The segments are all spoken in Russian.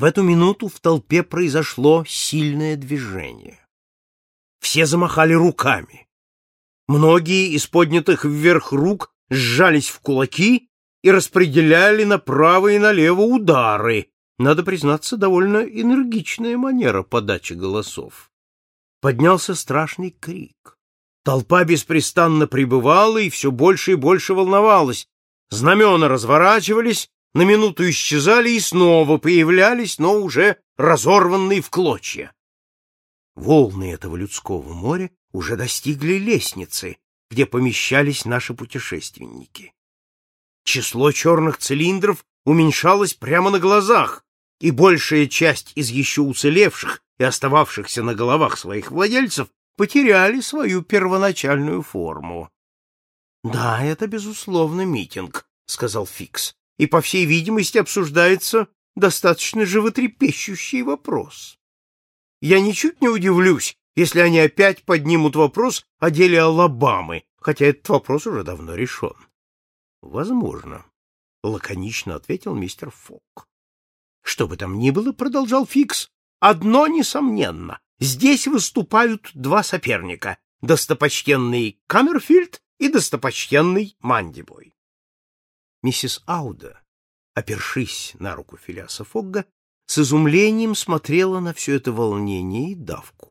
В эту минуту в толпе произошло сильное движение. Все замахали руками. Многие из поднятых вверх рук сжались в кулаки и распределяли направо и налево удары. Надо признаться, довольно энергичная манера подачи голосов. Поднялся страшный крик. Толпа беспрестанно прибывала и все больше и больше волновалась. Знамена разворачивались, на минуту исчезали и снова появлялись, но уже разорванные в клочья. Волны этого людского моря уже достигли лестницы, где помещались наши путешественники. Число черных цилиндров уменьшалось прямо на глазах, и большая часть из еще уцелевших и остававшихся на головах своих владельцев потеряли свою первоначальную форму. — Да, это, безусловно, митинг, — сказал Фикс, — и, по всей видимости, обсуждается достаточно животрепещущий вопрос. Я ничуть не удивлюсь, если они опять поднимут вопрос о деле Алабамы, хотя этот вопрос уже давно решен. — Возможно, — лаконично ответил мистер Фок. — Что бы там ни было, — продолжал Фикс, — одно несомненно. Здесь выступают два соперника — достопочтенный Каммерфильд и достопочтенный Мандибой. Миссис Ауда, опершись на руку Филиаса Фогга, с изумлением смотрела на все это волнение и давку.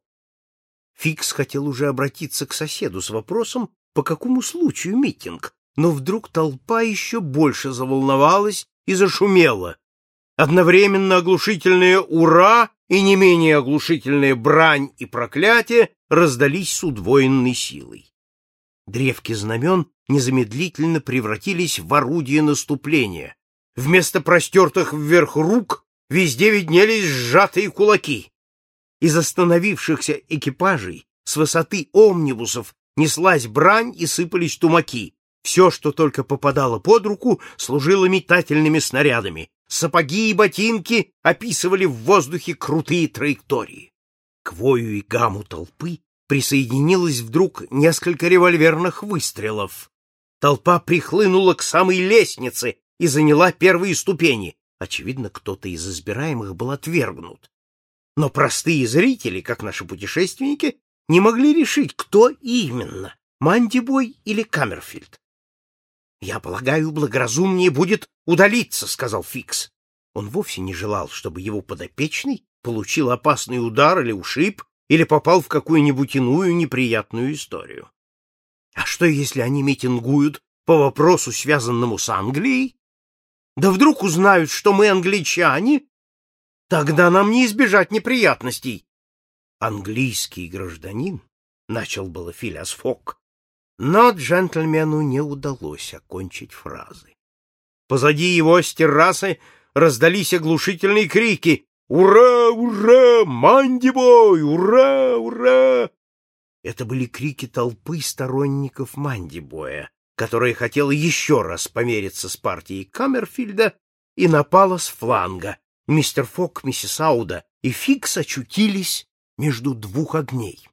Фикс хотел уже обратиться к соседу с вопросом, по какому случаю митинг, но вдруг толпа еще больше заволновалась и зашумела. Одновременно оглушительное «Ура!» и не менее оглушительная брань и проклятие раздались с удвоенной силой. Древки знамен незамедлительно превратились в орудие наступления. Вместо простертых вверх рук везде виднелись сжатые кулаки. Из остановившихся экипажей с высоты омнибусов неслась брань и сыпались тумаки. Все, что только попадало под руку, служило метательными снарядами. Сапоги и ботинки описывали в воздухе крутые траектории. К вою и гаму толпы присоединилось вдруг несколько револьверных выстрелов. Толпа прихлынула к самой лестнице и заняла первые ступени. Очевидно, кто-то из избираемых был отвергнут. Но простые зрители, как наши путешественники, не могли решить, кто именно — Мандибой или Каммерфильд. «Я полагаю, благоразумнее будет удалиться», — сказал Фикс. Он вовсе не желал, чтобы его подопечный получил опасный удар или ушиб, или попал в какую-нибудь иную неприятную историю. А что, если они митингуют по вопросу, связанному с Англией? Да вдруг узнают, что мы англичане? Тогда нам не избежать неприятностей. Английский гражданин, — начал было Филиас Фок, но джентльмену не удалось окончить фразы. Позади его с террасы раздались оглушительные крики: «Ура! Ура! Мандибой! Ура! Ура!» Это были крики толпы сторонников Мандибоя, которая хотела еще раз помериться с партией Каммерфильда и напала с фланга. Мистер Фок, миссис Ауда и Фикс очутились между двух огней.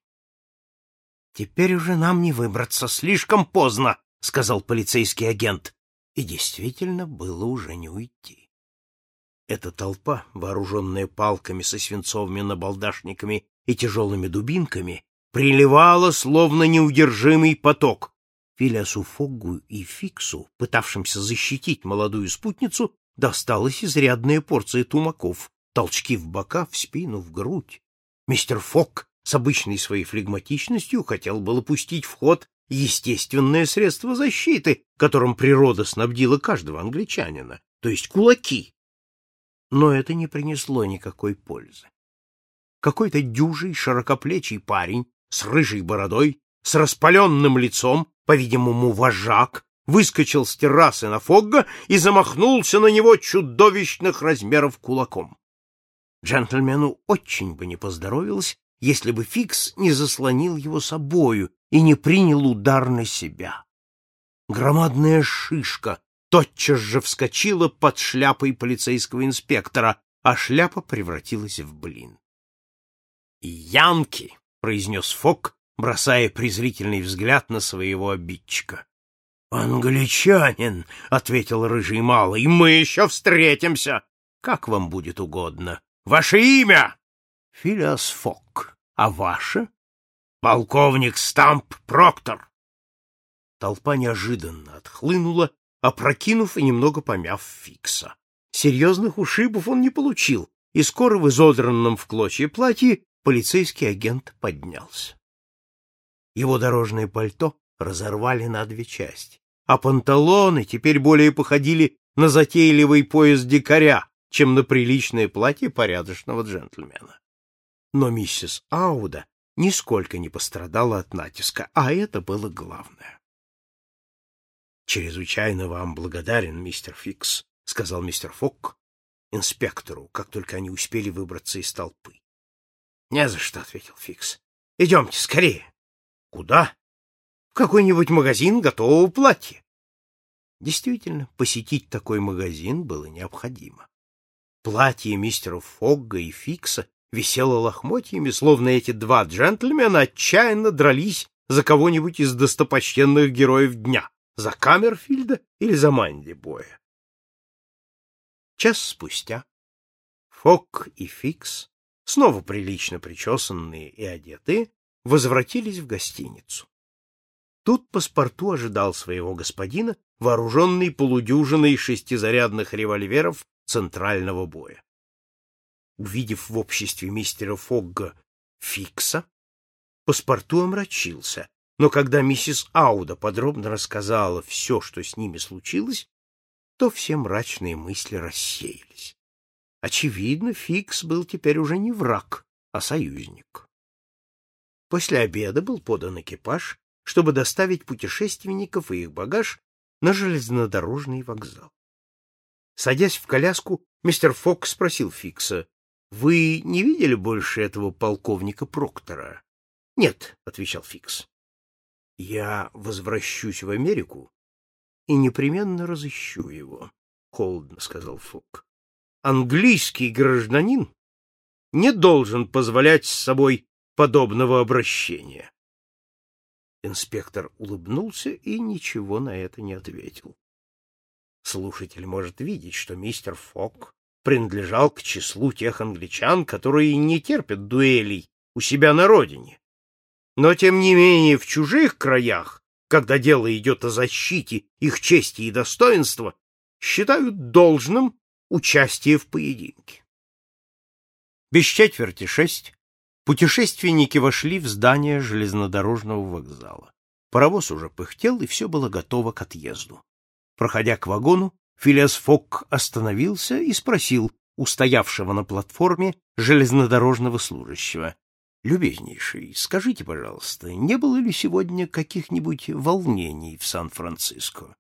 «Теперь уже нам не выбраться, слишком поздно», — сказал полицейский агент. И действительно было уже не уйти. Эта толпа, вооруженная палками со свинцовыми набалдашниками и тяжелыми дубинками, приливала, словно неудержимый поток. Филиасу Фоггу и Фиксу, пытавшимся защитить молодую спутницу, досталась изрядная порция тумаков, толчки в бока, в спину, в грудь. Мистер Фок с обычной своей флегматичностью хотел было пустить в ход естественное средство защиты, которым природа снабдила каждого англичанина, то есть кулаки. Но это не принесло никакой пользы. Какой-то дюжий, широкоплечий парень с рыжей бородой, с распаленным лицом, по-видимому, вожак, выскочил с террасы на Фогга и замахнулся на него чудовищных размеров кулаком. Джентльмену очень бы не поздоровилось, если бы Фикс не заслонил его собою и не принял удар на себя. Громадная шишка тотчас же вскочила под шляпой полицейского инспектора, а шляпа превратилась в блин. «Янки!» — произнес Фок, бросая презрительный взгляд на своего обидчика. «Англичанин!» — ответил рыжий малый. «Мы еще встретимся! Как вам будет угодно!» Ваше имя? Филиас Фогг. А ваше? Полковник Стамп Проктор. Толпа неожиданно отхлынула, опрокинув и немного помяв Фикса. Серьезных ушибов он не получил, и скоро в изодранном в клочья платье полицейский агент поднялся. Его дорожное пальто разорвали на две части, а панталоны теперь более походили на затейливый пояс дикаря, чем на приличное платье порядочного джентльмена. Но миссис Ауда нисколько не пострадала от натиска, а это было главное. «Чрезвычайно вам благодарен, мистер Фикс», — сказал мистер Фогг инспектору, как только они успели выбраться из толпы. «Не за что», — ответил Фикс. «Идемте скорее». «Куда?» «В какой-нибудь магазин готового платья». Действительно, посетить такой магазин было необходимо. Платье мистера Фогга и Фикса висело лохмотьями, словно эти два джентльмена отчаянно дрались за кого-нибудь из достопочтенных героев дня, за Каммерфильда или за Мандибоя. Час спустя Фогг и Фикс, снова прилично причесанные и одетые, возвратились в гостиницу. Тут паспорту ожидал своего господина, вооруженный полудюжиной шестизарядных револьверов центрального боя. Увидев в обществе мистера Фогга Фикса, паспорту омрачился, но когда миссис Ауда подробно рассказала все, что с ними случилось, то все мрачные мысли рассеялись. Очевидно, Фикс был теперь уже не враг, а союзник. После обеда был подан экипаж, чтобы доставить путешественников и их багаж на железнодорожный вокзал. Садясь в коляску, мистер Фогг спросил Фикса: «Вы не видели больше этого полковника Проктора?» «Нет», — отвечал Фикс. «Я возвращусь в Америку и непременно разыщу его», — холодно сказал Фогг. «Английский гражданин не должен позволять с собой подобного обращения». Инспектор улыбнулся и ничего на это не ответил. Слушатель может видеть, что мистер Фогг принадлежал к числу тех англичан, которые не терпят дуэлей у себя на родине. Но, тем не менее, в чужих краях, когда дело идет о защите их чести и достоинства, считают должным участие в поединке. Без 5:45 путешественники вошли в здание железнодорожного вокзала. Паровоз уже пыхтел, и все было готово к отъезду. Проходя к вагону, Филиас Фогг остановился и спросил у стоявшего на платформе железнодорожного служащего: «Любезнейший, скажите, пожалуйста, не было ли сегодня каких-нибудь волнений в Сан-Франциско?»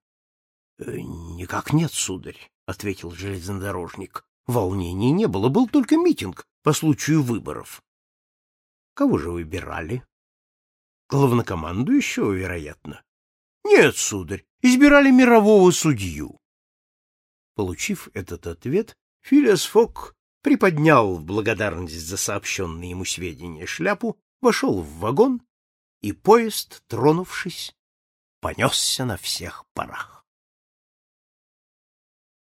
«Никак нет, сударь», — ответил железнодорожник. «Волнений не было, был только митинг по случаю выборов». «Кого же выбирали?» «Главнокомандующего, вероятно». «Нет, сударь, избирали мирового судью». Получив этот ответ, Филиас Фогг приподнял в благодарность за сообщенные ему сведения шляпу, вошел в вагон, и поезд, тронувшись, понесся на всех парах.